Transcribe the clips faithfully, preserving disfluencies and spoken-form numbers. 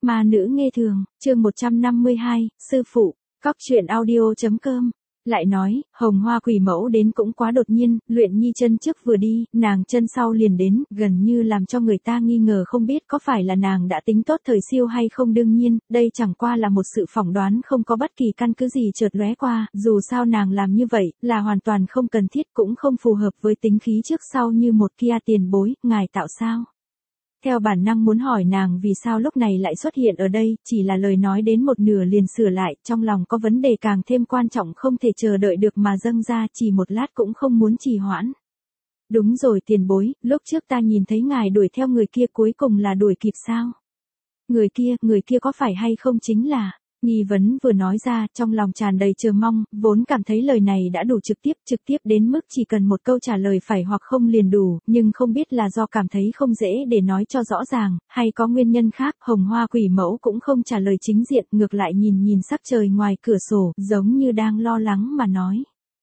Ma nữ nghe thường, chương một trăm năm mươi hai, sư phụ, cóc truyện audio chấm com. Lại nói, hồng hoa quỷ mẫu đến cũng quá đột nhiên, Luyện Nhi chân trước vừa đi, nàng chân sau liền đến, gần như làm cho người ta nghi ngờ không biết có phải là nàng đã tính tốt thời siêu hay không. Đương nhiên, đây chẳng qua là một sự phỏng đoán, không có bất kỳ căn cứ gì chợt lóe qua, dù sao nàng làm như vậy, là hoàn toàn không cần thiết, cũng không phù hợp với tính khí trước sau như một kia. Tiền bối, ngài tạo sao? Theo bản năng muốn hỏi nàng vì sao lúc này lại xuất hiện ở đây, chỉ là lời nói đến một nửa liền sửa lại, trong lòng có vấn đề càng thêm quan trọng không thể chờ đợi được mà dâng ra, chỉ một lát cũng không muốn trì hoãn. Đúng rồi tiền bối, lúc trước ta nhìn thấy ngài đuổi theo người kia, cuối cùng là đuổi kịp sao? Người kia, người kia có phải hay không chính là... Nghi vấn vừa nói ra, trong lòng tràn đầy chờ mong, vốn cảm thấy lời này đã đủ trực tiếp, trực tiếp đến mức chỉ cần một câu trả lời phải hoặc không liền đủ, nhưng không biết là do cảm thấy không dễ để nói cho rõ ràng, hay có nguyên nhân khác. Hồng hoa quỷ mẫu cũng không trả lời chính diện, ngược lại nhìn nhìn sắc trời ngoài cửa sổ, giống như đang lo lắng mà nói.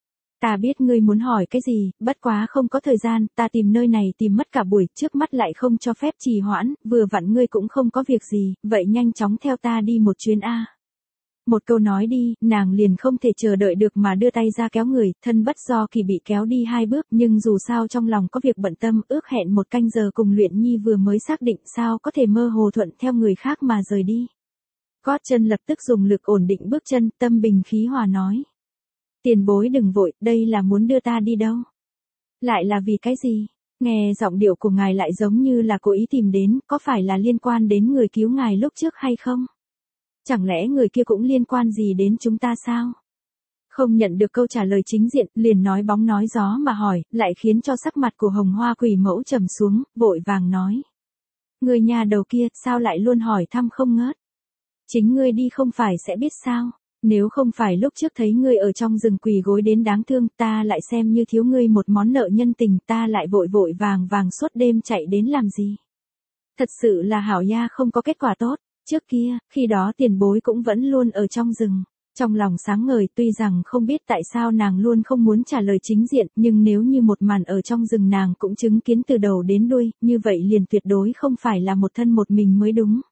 Ta biết ngươi muốn hỏi cái gì, bất quá không có thời gian, ta tìm nơi này tìm mất cả buổi, trước mắt lại không cho phép trì hoãn, vừa vặn ngươi cũng không có việc gì, vậy nhanh chóng theo ta đi một chuyến a. Một câu nói đi, nàng liền không thể chờ đợi được mà đưa tay ra kéo người, thân bất do kỳ bị kéo đi hai bước, nhưng dù sao trong lòng có việc bận tâm, ước hẹn một canh giờ cùng Luyện Nhi vừa mới xác định, sao có thể mơ hồ thuận theo người khác mà rời đi. Gót chân lập tức dùng lực ổn định bước chân, tâm bình khí hòa nói. Tiền bối đừng vội, đây là muốn đưa ta đi đâu? Lại là vì cái gì? Nghe giọng điệu của ngài lại giống như là cố ý tìm đến, có phải là liên quan đến người cứu ngài lúc trước hay không? Chẳng lẽ người kia cũng liên quan gì đến chúng ta sao? Không nhận được câu trả lời chính diện, liền nói bóng nói gió mà hỏi, lại khiến cho sắc mặt của hồng hoa quỷ mẫu trầm xuống, vội vàng nói. Người nhà đầu kia, sao lại luôn hỏi thăm không ngớt? Chính ngươi đi không phải sẽ biết sao? Nếu không phải lúc trước thấy ngươi ở trong rừng quỳ gối đến đáng thương, ta lại xem như thiếu ngươi một món nợ nhân tình, ta lại vội vội vàng vàng suốt đêm chạy đến làm gì? Thật sự là hảo nha, không có kết quả tốt. Trước kia, khi đó tiền bối cũng vẫn luôn ở trong rừng. Trong lòng sáng ngời, tuy rằng không biết tại sao nàng luôn không muốn trả lời chính diện, nhưng nếu như một màn ở trong rừng nàng cũng chứng kiến từ đầu đến đuôi, như vậy liền tuyệt đối không phải là một thân một mình mới đúng.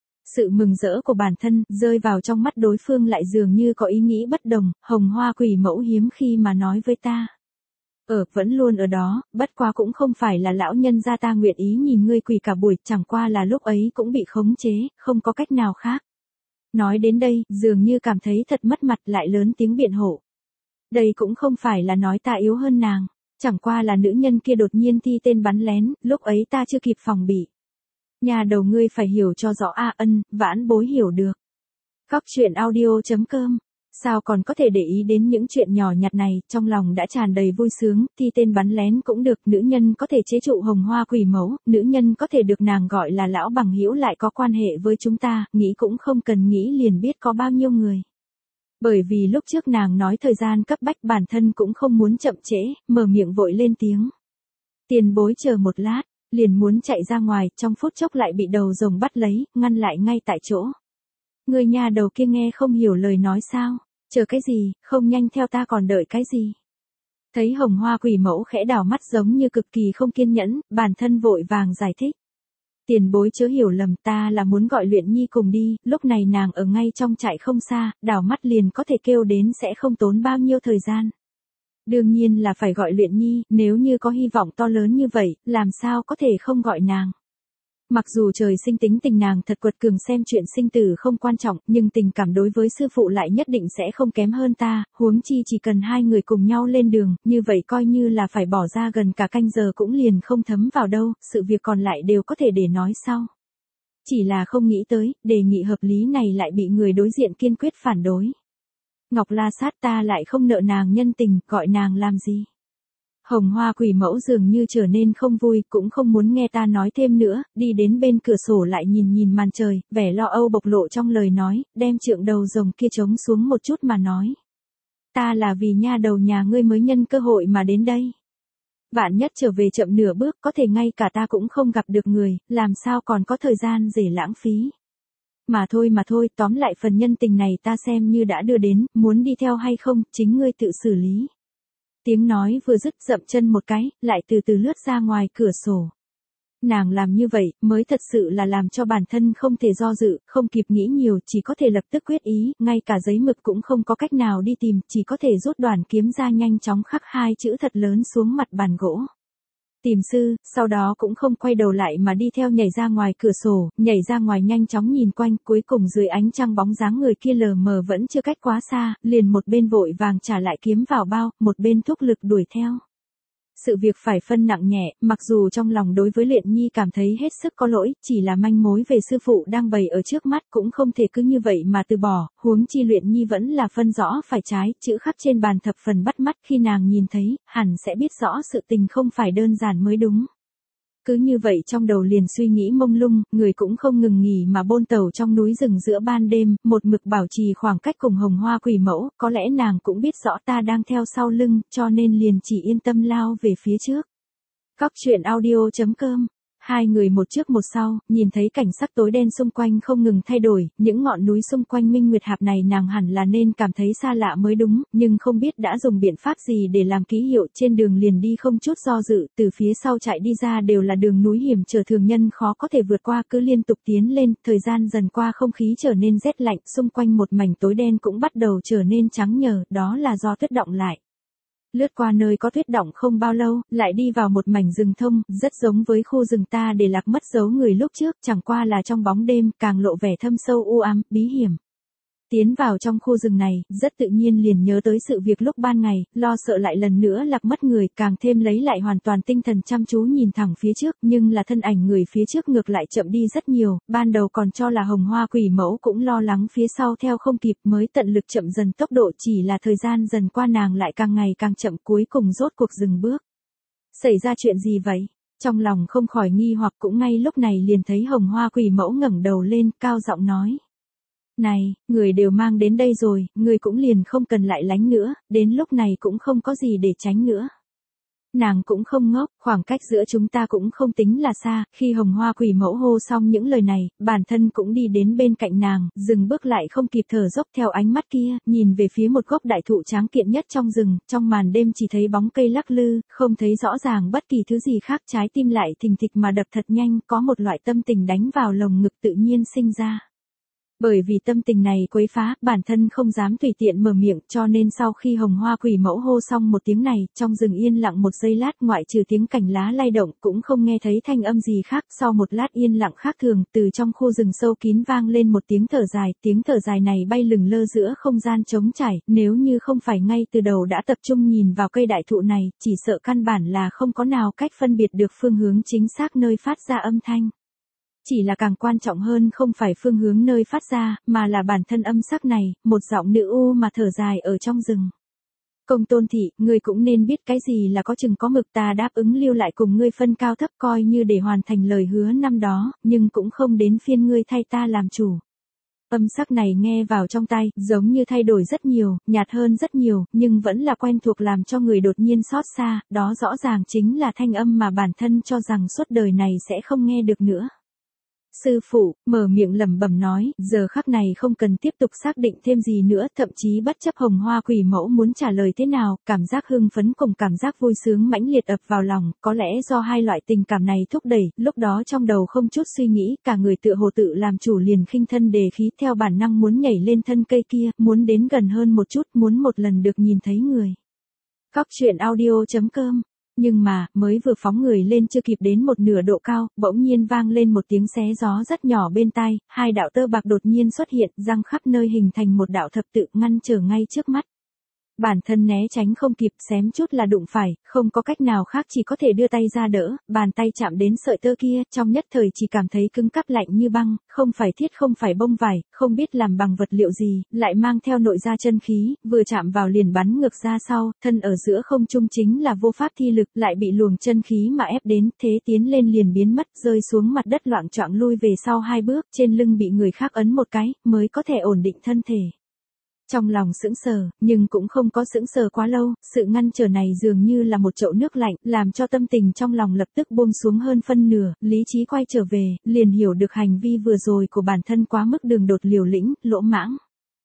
Sự mừng rỡ của bản thân, rơi vào trong mắt đối phương lại dường như có ý nghĩ bất đồng, hồng hoa quỷ mẫu hiếm khi mà nói với ta. Ở, vẫn luôn ở đó, bất quá cũng không phải là lão nhân gia ta nguyện ý nhìn ngươi quỳ cả buổi, chẳng qua là lúc ấy cũng bị khống chế, không có cách nào khác. Nói đến đây, dường như cảm thấy thật mất mặt, lại lớn tiếng biện hộ. Đây cũng không phải là nói ta yếu hơn nàng, chẳng qua là nữ nhân kia đột nhiên thi tên bắn lén, lúc ấy ta chưa kịp phòng bị. Nhà đầu ngươi phải hiểu cho rõ a. Ân, vãn bối hiểu được. Cóc truyện audio chấm com. Sao còn có thể để ý đến những chuyện nhỏ nhặt này, trong lòng đã tràn đầy vui sướng, thi tên bắn lén cũng được, nữ nhân có thể chế trụ hồng hoa quỷ mẫu, nữ nhân có thể được nàng gọi là lão bằng hữu lại có quan hệ với chúng ta, nghĩ cũng không cần nghĩ liền biết có bao nhiêu người. Bởi vì lúc trước nàng nói thời gian cấp bách, bản thân cũng không muốn chậm trễ, mở miệng vội lên tiếng. Tiền bối chờ một lát, liền muốn chạy ra ngoài, trong phút chốc lại bị đầu rồng bắt lấy, ngăn lại ngay tại chỗ. Người nhà đầu kia nghe không hiểu lời nói sao? Chờ cái gì, không nhanh theo ta còn đợi cái gì? Thấy hồng hoa quỷ mẫu khẽ đảo mắt giống như cực kỳ không kiên nhẫn, bản thân vội vàng giải thích. Tiền bối chớ hiểu lầm, ta là muốn gọi Luyện Nhi cùng đi, lúc này nàng ở ngay trong trại không xa, đảo mắt liền có thể kêu đến, sẽ không tốn bao nhiêu thời gian. Đương nhiên là phải gọi Luyện Nhi, nếu như có hy vọng to lớn như vậy, làm sao có thể không gọi nàng. Mặc dù trời sinh tính tình nàng thật quật cường, xem chuyện sinh tử không quan trọng, nhưng tình cảm đối với sư phụ lại nhất định sẽ không kém hơn ta, huống chi chỉ cần hai người cùng nhau lên đường, như vậy coi như là phải bỏ ra gần cả canh giờ cũng liền không thấm vào đâu, sự việc còn lại đều có thể để nói sau. Chỉ là không nghĩ tới, đề nghị hợp lý này lại bị người đối diện kiên quyết phản đối. Ngọc La Sát, ta lại không nợ nàng nhân tình, gọi nàng làm gì? Hồng hoa quỷ mẫu dường như trở nên không vui, cũng không muốn nghe ta nói thêm nữa, đi đến bên cửa sổ lại nhìn nhìn màn trời, vẻ lo âu bộc lộ trong lời nói, đem trượng đầu rồng kia trống xuống một chút mà nói. Ta là vì nha đầu nhà ngươi mới nhân cơ hội mà đến đây. Vạn nhất trở về chậm nửa bước, có thể ngay cả ta cũng không gặp được người, làm sao còn có thời gian để lãng phí. Mà thôi mà thôi, tóm lại phần nhân tình này ta xem như đã đưa đến, muốn đi theo hay không, chính ngươi tự xử lý. Tiếng nói vừa dứt, dậm chân một cái, lại từ từ lướt ra ngoài cửa sổ. Nàng làm như vậy, mới thật sự là làm cho bản thân không thể do dự, không kịp nghĩ nhiều, chỉ có thể lập tức quyết ý, ngay cả giấy mực cũng không có cách nào đi tìm, chỉ có thể rút đoàn kiếm ra nhanh chóng khắc hai chữ thật lớn xuống mặt bàn gỗ. Tìm sư, sau đó cũng không quay đầu lại mà đi theo nhảy ra ngoài cửa sổ, nhảy ra ngoài nhanh chóng nhìn quanh, cuối cùng dưới ánh trăng bóng dáng người kia lờ mờ vẫn chưa cách quá xa, liền một bên vội vàng trả lại kiếm vào bao, một bên thúc lực đuổi theo. Sự việc phải phân nặng nhẹ, mặc dù trong lòng đối với Luyện Nhi cảm thấy hết sức có lỗi, chỉ là manh mối về sư phụ đang bày ở trước mắt cũng không thể cứ như vậy mà từ bỏ, huống chi Luyện Nhi vẫn là phân rõ phải trái, chữ khắc trên bàn thập phần bắt mắt, khi nàng nhìn thấy, hẳn sẽ biết rõ sự tình không phải đơn giản mới đúng. Cứ như vậy trong đầu liền suy nghĩ mông lung, người cũng không ngừng nghỉ mà bôn tàu trong núi rừng giữa ban đêm, một mực bảo trì khoảng cách cùng Hồng Hoa Quỷ Mẫu, có lẽ nàng cũng biết rõ ta đang theo sau lưng, cho nên liền chỉ yên tâm lao về phía trước. Cóc truyện audio chấm com. Hai người một trước một sau, nhìn thấy cảnh sắc tối đen xung quanh không ngừng thay đổi, những ngọn núi xung quanh Minh Nguyệt Hạp này nàng hẳn là nên cảm thấy xa lạ mới đúng, nhưng không biết đã dùng biện pháp gì để làm ký hiệu, trên đường liền đi không chút do dự, từ phía sau chạy đi ra đều là đường núi hiểm trở thường nhân khó có thể vượt qua, cứ liên tục tiến lên, thời gian dần qua không khí trở nên rét lạnh, xung quanh một mảnh tối đen cũng bắt đầu trở nên trắng nhờ, đó là do tuyết đọng lại. Lướt qua nơi có tuyết đọng không bao lâu, lại đi vào một mảnh rừng thông, rất giống với khu rừng ta để lạc mất dấu người lúc trước, chẳng qua là trong bóng đêm, càng lộ vẻ thâm sâu u ám, bí hiểm. Tiến vào trong khu rừng này, rất tự nhiên liền nhớ tới sự việc lúc ban ngày, lo sợ lại lần nữa lạc mất người, càng thêm lấy lại hoàn toàn tinh thần chăm chú nhìn thẳng phía trước, nhưng là thân ảnh người phía trước ngược lại chậm đi rất nhiều, ban đầu còn cho là Hồng Hoa Quỷ Mẫu cũng lo lắng phía sau theo không kịp mới tận lực chậm dần tốc độ, chỉ là thời gian dần qua nàng lại càng ngày càng chậm, cuối cùng rốt cuộc dừng bước. Xảy ra chuyện gì vậy? Trong lòng không khỏi nghi hoặc, cũng ngay lúc này liền thấy Hồng Hoa Quỷ Mẫu ngẩng đầu lên, cao giọng nói. Này, người đều mang đến đây rồi, người cũng liền không cần lại lánh nữa, đến lúc này cũng không có gì để tránh nữa. Nàng cũng không ngốc, khoảng cách giữa chúng ta cũng không tính là xa, khi Hồng Hoa Quỷ Mẫu hô xong những lời này, bản thân cũng đi đến bên cạnh nàng, dừng bước lại không kịp thở dốc theo ánh mắt kia, nhìn về phía một gốc đại thụ tráng kiện nhất trong rừng, trong màn đêm chỉ thấy bóng cây lắc lư, không thấy rõ ràng bất kỳ thứ gì khác, trái tim lại thình thịch mà đập thật nhanh, có một loại tâm tình đánh vào lồng ngực tự nhiên sinh ra. Bởi vì tâm tình này quấy phá, bản thân không dám tùy tiện mở miệng, cho nên sau khi Hồng Hoa Quỷ Mẫu hô xong một tiếng này, trong rừng yên lặng một giây lát, ngoại trừ tiếng cành lá lay động, cũng không nghe thấy thanh âm gì khác, sau một lát yên lặng khác thường, từ trong khu rừng sâu kín vang lên một tiếng thở dài, tiếng thở dài này bay lừng lơ giữa không gian trống trải, nếu như không phải ngay từ đầu đã tập trung nhìn vào cây đại thụ này, chỉ sợ căn bản là không có nào cách phân biệt được phương hướng chính xác nơi phát ra âm thanh. Chỉ là càng quan trọng hơn không phải phương hướng nơi phát ra, mà là bản thân âm sắc này, một giọng nữ u mà thở dài ở trong rừng. Công Tôn thị, ngươi cũng nên biết cái gì là có chừng có mực, ta đáp ứng lưu lại cùng ngươi phân cao thấp coi như để hoàn thành lời hứa năm đó, nhưng cũng không đến phiên ngươi thay ta làm chủ. Âm sắc này nghe vào trong tai, giống như thay đổi rất nhiều, nhạt hơn rất nhiều, nhưng vẫn là quen thuộc làm cho người đột nhiên xót xa, đó rõ ràng chính là thanh âm mà bản thân cho rằng suốt đời này sẽ không nghe được nữa. Sư phụ, mở miệng lẩm bẩm nói, giờ khắc này không cần tiếp tục xác định thêm gì nữa, thậm chí bất chấp Hồng Hoa Quỷ Mẫu muốn trả lời thế nào, cảm giác hưng phấn cùng cảm giác vui sướng mãnh liệt ập vào lòng, có lẽ do hai loại tình cảm này thúc đẩy, lúc đó trong đầu không chút suy nghĩ, cả người tựa hồ tự làm chủ liền khinh thân đề khí, theo bản năng muốn nhảy lên thân cây kia, muốn đến gần hơn một chút, muốn một lần được nhìn thấy người. Cóc truyện audio chấm com. Nhưng mà, mới vừa phóng người lên chưa kịp đến một nửa độ cao, bỗng nhiên vang lên một tiếng xé gió rất nhỏ bên tai, hai đạo tơ bạc đột nhiên xuất hiện, răng khắp nơi hình thành một đạo thập tự ngăn trở ngay trước mắt. Bản thân né tránh không kịp, xém chút là đụng phải, không có cách nào khác chỉ có thể đưa tay ra đỡ, bàn tay chạm đến sợi tơ kia, trong nhất thời chỉ cảm thấy cứng cáp lạnh như băng, không phải thiết không phải bông vải, không biết làm bằng vật liệu gì, lại mang theo nội ra chân khí, vừa chạm vào liền bắn ngược ra sau, thân ở giữa không trung chính là vô pháp thi lực, lại bị luồng chân khí mà ép đến, thế tiến lên liền biến mất, rơi xuống mặt đất loạng choạng lui về sau hai bước, trên lưng bị người khác ấn một cái, mới có thể ổn định thân thể. Trong lòng sững sờ, nhưng cũng không có sững sờ quá lâu, sự ngăn trở này dường như là một chậu nước lạnh, làm cho tâm tình trong lòng lập tức buông xuống hơn phân nửa, lý trí quay trở về, liền hiểu được hành vi vừa rồi của bản thân quá mức đường đột liều lĩnh, lỗ mãng.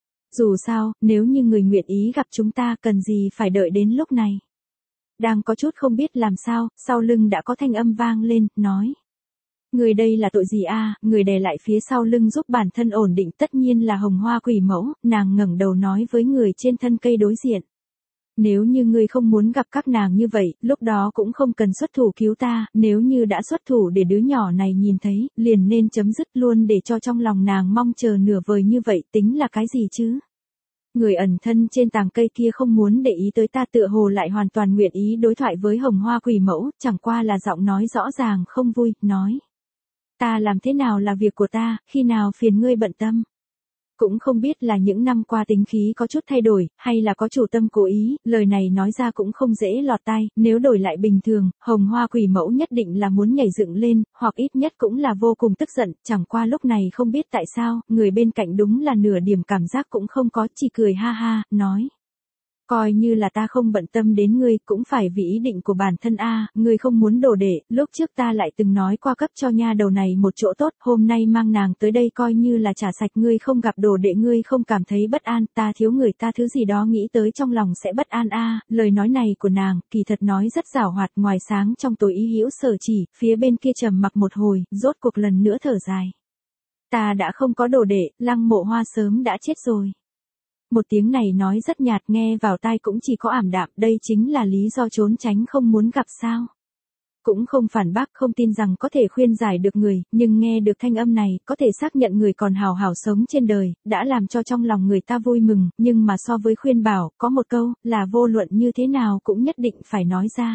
Dù sao, nếu như người nguyện ý gặp chúng ta cần gì phải đợi đến lúc này. Đang có chút không biết làm sao, sau lưng đã có thanh âm vang lên, nói. Người đây là tội gì a? Người đè lại phía sau lưng giúp bản thân ổn định tất nhiên là Hồng Hoa Quỷ Mẫu, nàng ngẩng đầu nói với người trên thân cây đối diện. Nếu như ngươi không muốn gặp các nàng như vậy, lúc đó cũng không cần xuất thủ cứu ta, nếu như đã xuất thủ để đứa nhỏ này nhìn thấy, liền nên chấm dứt luôn để cho trong lòng nàng mong chờ nửa vời như vậy tính là cái gì chứ? Người ẩn thân trên tàng cây kia không muốn để ý tới ta tựa hồ lại hoàn toàn nguyện ý đối thoại với Hồng Hoa Quỷ Mẫu, chẳng qua là giọng nói rõ ràng không vui, nói. Ta làm thế nào là việc của ta, khi nào phiền ngươi bận tâm. Cũng không biết là những năm qua tính khí có chút thay đổi, hay là có chủ tâm cố ý, lời này nói ra cũng không dễ lọt tai, nếu đổi lại bình thường, Hồng Hoa Quỷ Mẫu nhất định là muốn nhảy dựng lên, hoặc ít nhất cũng là vô cùng tức giận, chẳng qua lúc này không biết tại sao, người bên cạnh đúng là nửa điểm cảm giác cũng không có, chỉ cười ha ha, nói. Coi như là ta không bận tâm đến ngươi, cũng phải vì ý định của bản thân a, ngươi không muốn đồ đệ, lúc trước ta lại từng nói qua cấp cho nha đầu này một chỗ tốt, hôm nay mang nàng tới đây coi như là trả sạch, ngươi không gặp đồ đệ ngươi không cảm thấy bất an, ta thiếu người ta thứ gì đó nghĩ tới trong lòng sẽ bất an a. Lời nói này của nàng, kỳ thật nói rất giảo hoạt, ngoài sáng trong tối ý hữu sở chỉ, phía bên kia trầm mặc một hồi, rốt cuộc lần nữa thở dài. Ta đã không có đồ đệ, Lăng Mộ Hoa sớm đã chết rồi. Một tiếng này nói rất nhạt nghe vào tai cũng chỉ có ảm đạm, đây chính là lý do trốn tránh không muốn gặp sao. Cũng không phản bác không tin rằng có thể khuyên giải được người, nhưng nghe được thanh âm này, có thể xác nhận người còn hào hào sống trên đời, đã làm cho trong lòng người ta vui mừng, nhưng mà so với khuyên bảo, có một câu, là vô luận như thế nào cũng nhất định phải nói ra.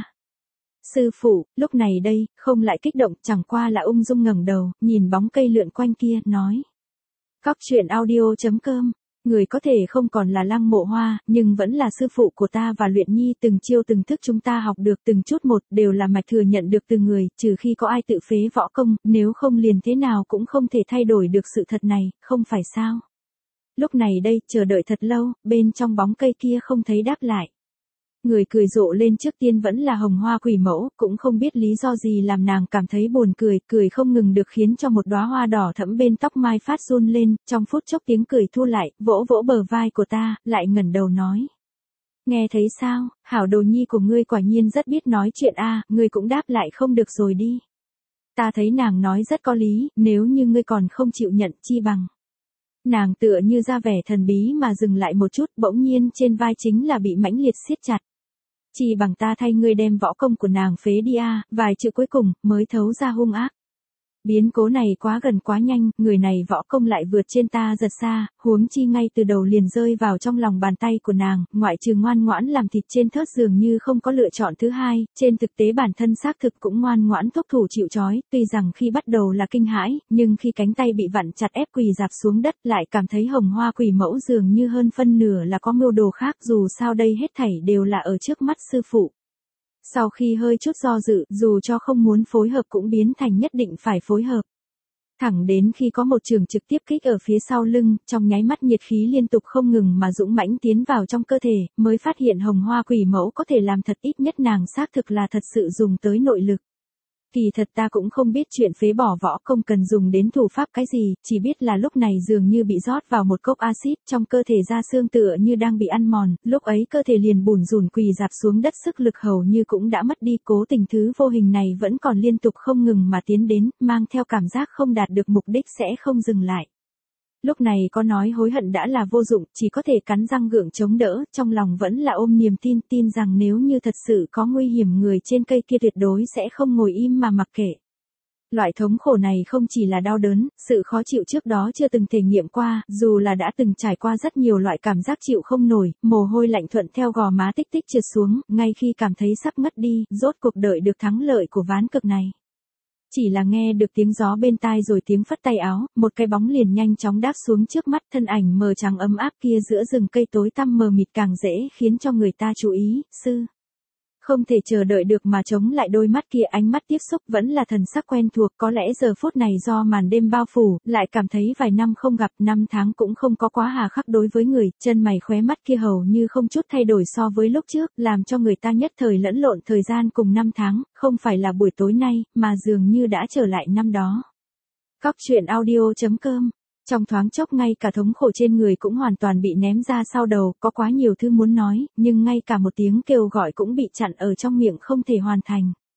Sư phụ, lúc này đây, không lại kích động, chẳng qua là ung dung ngẩng đầu, nhìn bóng cây lượn quanh kia, nói. Cóc truyện audio chấm com Người có thể không còn là Lăng Mộ Hoa, nhưng vẫn là sư phụ của ta và Luyện Nhi, từng chiêu từng thức chúng ta học được từng chút một, đều là mạch thừa nhận được từ người, trừ khi có ai tự phế võ công, nếu không liền thế nào cũng không thể thay đổi được sự thật này, không phải sao. Lúc này đây, chờ đợi thật lâu, bên trong bóng cây kia không thấy đáp lại. Người cười rộ lên trước tiên vẫn là Hồng Hoa Quỷ Mẫu, cũng không biết lý do gì làm nàng cảm thấy buồn cười, cười không ngừng được khiến cho một đóa hoa đỏ thẫm bên tóc mai phát run lên, trong phút chốc tiếng cười thu lại, vỗ vỗ bờ vai của ta, lại ngẩng đầu nói. Nghe thấy sao, hảo đồ nhi của ngươi quả nhiên rất biết nói chuyện a, ngươi cũng đáp lại không được rồi đi. Ta thấy nàng nói rất có lý, nếu như ngươi còn không chịu nhận chi bằng. Nàng tựa như ra vẻ thần bí mà dừng lại một chút, bỗng nhiên trên vai chính là bị mãnh liệt siết chặt. Chỉ bằng ta thay ngươi đem võ công của nàng phế đi a, vài chữ cuối cùng mới thấu ra hung ác. Biến cố này quá gần quá nhanh, người này võ công lại vượt trên ta giật xa, huống chi ngay từ đầu liền rơi vào trong lòng bàn tay của nàng, ngoại trừ ngoan ngoãn làm thịt trên thớt dường như không có lựa chọn thứ hai, trên thực tế bản thân xác thực cũng ngoan ngoãn thúc thủ chịu trói, tuy rằng khi bắt đầu là kinh hãi, nhưng khi cánh tay bị vặn chặt ép quỳ dạp xuống đất lại cảm thấy Hồng Hoa Quỷ Mẫu dường như hơn phân nửa là có mưu đồ khác, dù sao đây hết thảy đều là ở trước mắt sư phụ. Sau khi hơi chút do dự, dù cho không muốn phối hợp cũng biến thành nhất định phải phối hợp. Thẳng đến khi có một trường trực tiếp kích ở phía sau lưng, trong nháy mắt nhiệt khí liên tục không ngừng mà dũng mãnh tiến vào trong cơ thể, mới phát hiện Hồng Hoa Quỷ Mẫu có thể làm thật, ít nhất nàng xác thực là thật sự dùng tới nội lực. Kỳ thật ta cũng không biết chuyện phế bỏ võ công cần dùng đến thủ pháp cái gì, chỉ biết là lúc này dường như bị rót vào một cốc axit, trong cơ thể da xương tựa như đang bị ăn mòn, lúc ấy cơ thể liền bùn rùn quỳ dạp xuống đất, sức lực hầu như cũng đã mất đi, cố tình thứ vô hình này vẫn còn liên tục không ngừng mà tiến đến, mang theo cảm giác không đạt được mục đích sẽ không dừng lại. Lúc này có nói hối hận đã là vô dụng, chỉ có thể cắn răng gượng chống đỡ, trong lòng vẫn là ôm niềm tin, tin rằng nếu như thật sự có nguy hiểm người trên cây kia tuyệt đối sẽ không ngồi im mà mặc kệ. Loại thống khổ này không chỉ là đau đớn, sự khó chịu trước đó chưa từng thể nghiệm qua, dù là đã từng trải qua rất nhiều loại cảm giác chịu không nổi, mồ hôi lạnh thuận theo gò má tích tích trượt xuống, ngay khi cảm thấy sắp ngất đi, rốt cuộc đợi được thắng lợi của ván cực này. Chỉ là nghe được tiếng gió bên tai rồi tiếng phất tay áo, một cái bóng liền nhanh chóng đáp xuống trước mắt, thân ảnh mờ trắng ấm áp kia giữa rừng cây tối tăm mờ mịt càng dễ khiến cho người ta chú ý, sư. Không thể chờ đợi được mà chống lại đôi mắt kia, ánh mắt tiếp xúc vẫn là thần sắc quen thuộc, có lẽ giờ phút này do màn đêm bao phủ, lại cảm thấy vài năm không gặp, năm tháng cũng không có quá hà khắc đối với người, chân mày khóe mắt kia hầu như không chút thay đổi so với lúc trước, làm cho người ta nhất thời lẫn lộn thời gian cùng năm tháng, không phải là buổi tối nay, mà dường như đã trở lại năm đó. Cóc truyện audio chấm com Trong thoáng chốc ngay cả thống khổ trên người cũng hoàn toàn bị ném ra sau đầu, có quá nhiều thứ muốn nói, nhưng ngay cả một tiếng kêu gọi cũng bị chặn ở trong miệng không thể hoàn thành.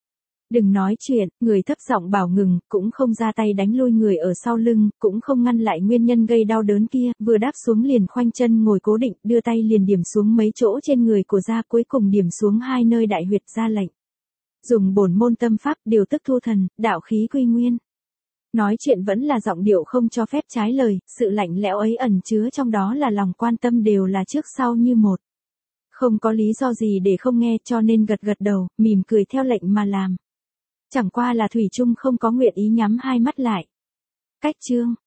Đừng nói chuyện, người thấp giọng bảo ngừng, cũng không ra tay đánh lui người ở sau lưng, cũng không ngăn lại nguyên nhân gây đau đớn kia, vừa đáp xuống liền khoanh chân ngồi cố định, đưa tay liền điểm xuống mấy chỗ trên người của da, cuối cùng điểm xuống hai nơi đại huyệt ra lệnh. Dùng bổn môn tâm pháp điều tức thu thần, đạo khí quy nguyên. Nói chuyện vẫn là giọng điệu không cho phép trái lời, sự lạnh lẽo ấy ẩn chứa trong đó là lòng quan tâm đều là trước sau như một. Không có lý do gì để không nghe cho nên gật gật đầu, mỉm cười theo lệnh mà làm. Chẳng qua là thủy chung không có nguyện ý nhắm hai mắt lại. Cách chương